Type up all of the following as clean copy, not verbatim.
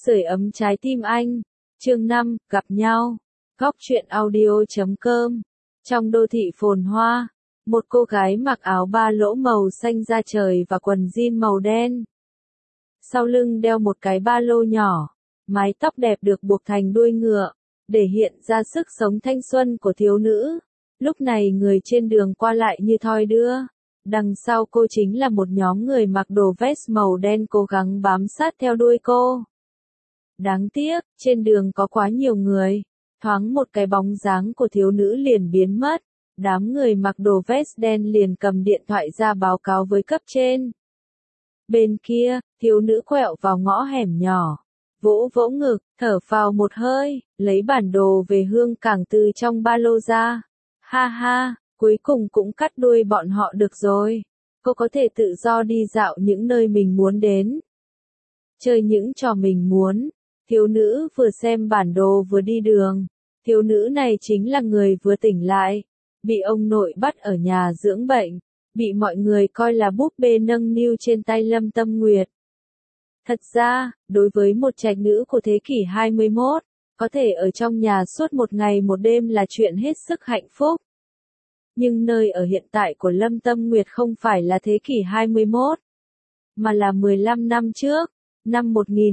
Sưởi ấm trái tim anh. Chương 5, gặp nhau. Góc truyện audio.com. Trong đô thị phồn hoa, một cô gái mặc áo ba lỗ màu xanh da trời và quần jean màu đen. Sau lưng đeo một cái ba lô nhỏ, mái tóc đẹp được buộc thành đuôi ngựa, để hiện ra sức sống thanh xuân của thiếu nữ. Lúc này người trên đường qua lại như thoi đưa. Đằng sau cô chính là một nhóm người mặc đồ vest màu đen cố gắng bám sát theo đuôi cô. Đáng tiếc, trên đường có quá nhiều người. Thoáng một cái bóng dáng của thiếu nữ liền biến mất. Đám người mặc đồ vest đen liền cầm điện thoại ra báo cáo với cấp trên. Bên kia, thiếu nữ quẹo vào ngõ hẻm nhỏ. Vỗ vỗ ngực, thở phào một hơi, lấy bản đồ về Hương Cảng từ trong ba lô ra. Ha ha, cuối cùng cũng cắt đuôi bọn họ được rồi. Cô có thể tự do đi dạo những nơi mình muốn đến. Chơi những trò mình muốn. Thiếu nữ vừa xem bản đồ vừa đi đường. Thiếu nữ này chính là người vừa tỉnh lại. Bị ông nội bắt ở nhà dưỡng bệnh. Bị mọi người coi là búp bê nâng niu trên tay Lâm Tâm Nguyệt. Thật ra, đối với một trạch nữ của thế kỷ 21, có thể ở trong nhà suốt một ngày một đêm là chuyện hết sức hạnh phúc. Nhưng nơi ở hiện tại của Lâm Tâm Nguyệt không phải là thế kỷ 21, mà là 15 năm trước, năm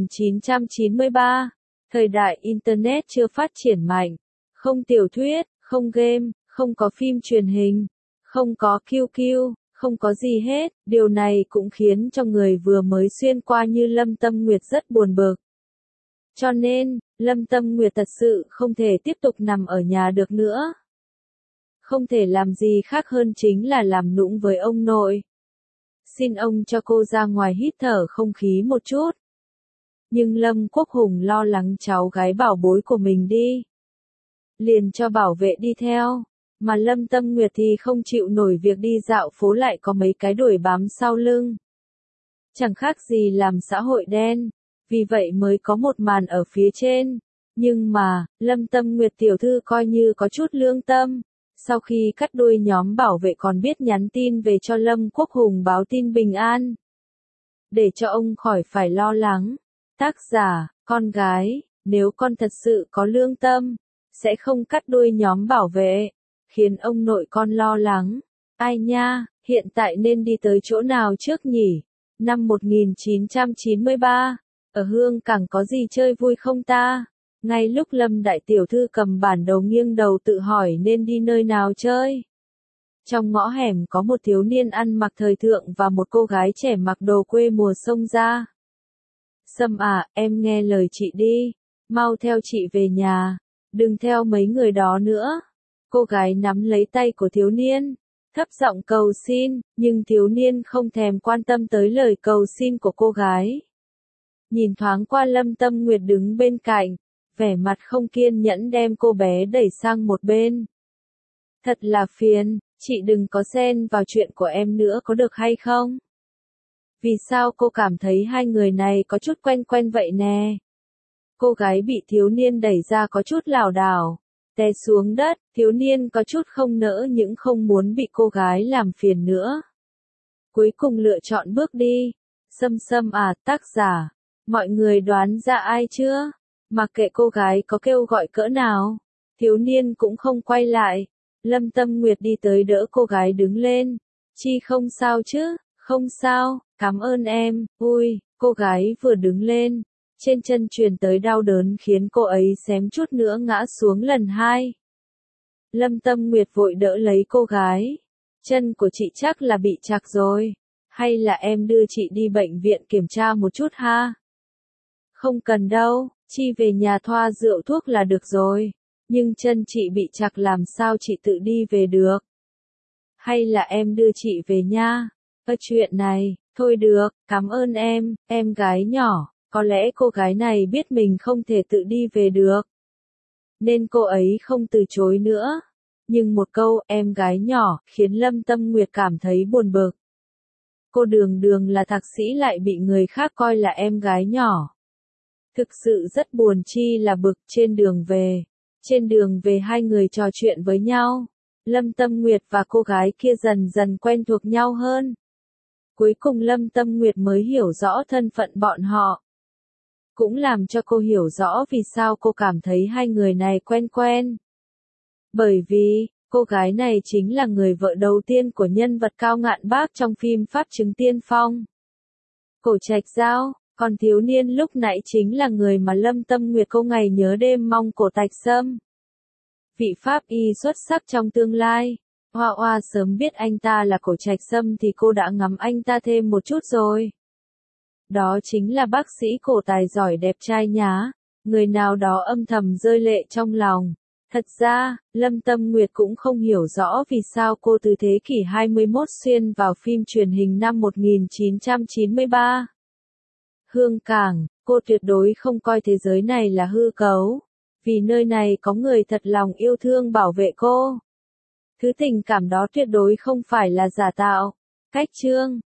1993, thời đại Internet chưa phát triển mạnh, không tiểu thuyết, không game, không có phim truyền hình, không có QQ, không có gì hết. Điều này cũng khiến cho người vừa mới xuyên qua như Lâm Tâm Nguyệt rất buồn bực. Cho nên, Lâm Tâm Nguyệt thật sự không thể tiếp tục nằm ở nhà được nữa. Không thể làm gì khác hơn chính là làm nũng với ông nội. Xin ông cho cô ra ngoài hít thở không khí một chút. Nhưng Lâm Quốc Hùng lo lắng cháu gái bảo bối của mình đi. Liền cho bảo vệ đi theo. Mà Lâm Tâm Nguyệt thì không chịu nổi việc đi dạo phố lại có mấy cái đuổi bám sau lưng. Chẳng khác gì làm xã hội đen. Vì vậy mới có một màn ở phía trên. Nhưng mà, Lâm Tâm Nguyệt tiểu thư coi như có chút lương tâm. Sau khi cắt đuôi nhóm bảo vệ còn biết nhắn tin về cho Lâm Quốc Hùng báo tin bình an. Để cho ông khỏi phải lo lắng. Tác giả, con gái, nếu con thật sự có lương tâm, sẽ không cắt đuôi nhóm bảo vệ. Khiến ông nội con lo lắng. Ai nha, hiện tại nên đi tới chỗ nào trước nhỉ? Năm 1993, ở Hương Cảng có gì chơi vui không ta? Ngay lúc Lâm đại tiểu thư cầm bản đồ nghiêng đầu tự hỏi nên đi nơi nào chơi. Trong ngõ hẻm có một thiếu niên ăn mặc thời thượng và một cô gái trẻ mặc đồ quê mùa xông ra. Sâm à, em nghe lời chị đi. Mau theo chị về nhà. Đừng theo mấy người đó nữa. Cô gái nắm lấy tay của thiếu niên, thấp giọng cầu xin, nhưng thiếu niên không thèm quan tâm tới lời cầu xin của cô gái. Nhìn thoáng qua Lâm Tâm Nguyệt đứng bên cạnh, vẻ mặt không kiên nhẫn đem cô bé đẩy sang một bên. Thật là phiền, chị đừng có xen vào chuyện của em nữa có được hay không? Vì sao cô cảm thấy hai người này có chút quen quen vậy nè? Cô gái bị thiếu niên đẩy ra có chút lảo đảo. Té xuống đất, thiếu niên có chút không nỡ những không muốn bị cô gái làm phiền nữa. Cuối cùng lựa chọn bước đi. Sâm Sâm à, tác giả. Mọi người đoán ra ai chưa? Mặc kệ cô gái có kêu gọi cỡ nào. Thiếu niên cũng không quay lại. Lâm Tâm Nguyệt đi tới đỡ cô gái đứng lên. Chi không sao chứ? Không sao, cảm ơn em. Ui, cô gái vừa đứng lên. Trên chân truyền tới đau đớn khiến cô ấy xém chút nữa ngã xuống lần hai. Lâm Tâm Nguyệt vội đỡ lấy cô gái. Chân của chị chắc là bị chạc rồi. Hay là em đưa chị đi bệnh viện kiểm tra một chút ha? Không cần đâu, Chi về nhà thoa rượu thuốc là được rồi. Nhưng chân chị bị chạc làm sao chị tự đi về được? Hay là em đưa chị về nha? Chuyện này, thôi được, cảm ơn em gái nhỏ. Có lẽ cô gái này biết mình không thể tự đi về được. Nên cô ấy không từ chối nữa. Nhưng một câu em gái nhỏ khiến Lâm Tâm Nguyệt cảm thấy buồn bực. Cô đường đường là thạc sĩ lại bị người khác coi là em gái nhỏ. Thực sự rất buồn chi là bực. Trên đường về hai người trò chuyện với nhau. Lâm Tâm Nguyệt và cô gái kia dần dần quen thuộc nhau hơn. Cuối cùng Lâm Tâm Nguyệt mới hiểu rõ thân phận bọn họ. cũng làm cho cô hiểu rõ vì sao cô cảm thấy hai người này quen quen. Bởi vì, cô gái này chính là người vợ đầu tiên của nhân vật Cao Ngạn Bác trong phim Pháp Chứng Tiên Phong. Cổ Trạch Giao, còn thiếu niên lúc nãy chính là người mà Lâm Tâm Nguyệt cô ngày nhớ đêm mong Cổ Tạch Sâm. Vị pháp y xuất sắc trong tương lai. Hoa Hoa sớm biết anh ta là Cổ Trạch Sâm thì cô đã ngắm anh ta thêm một chút rồi. Đó chính là bác sĩ cổ tài giỏi đẹp trai nhá. Người nào đó âm thầm rơi lệ trong lòng. Thật ra, Lâm Tâm Nguyệt cũng không hiểu rõ vì sao cô từ thế kỷ 21 xuyên vào phim truyền hình năm 1993. Hương Cảng, cô tuyệt đối không coi thế giới này là hư cấu. Vì nơi này có người thật lòng yêu thương bảo vệ cô. Thứ tình cảm đó tuyệt đối không phải là giả tạo. Cách chương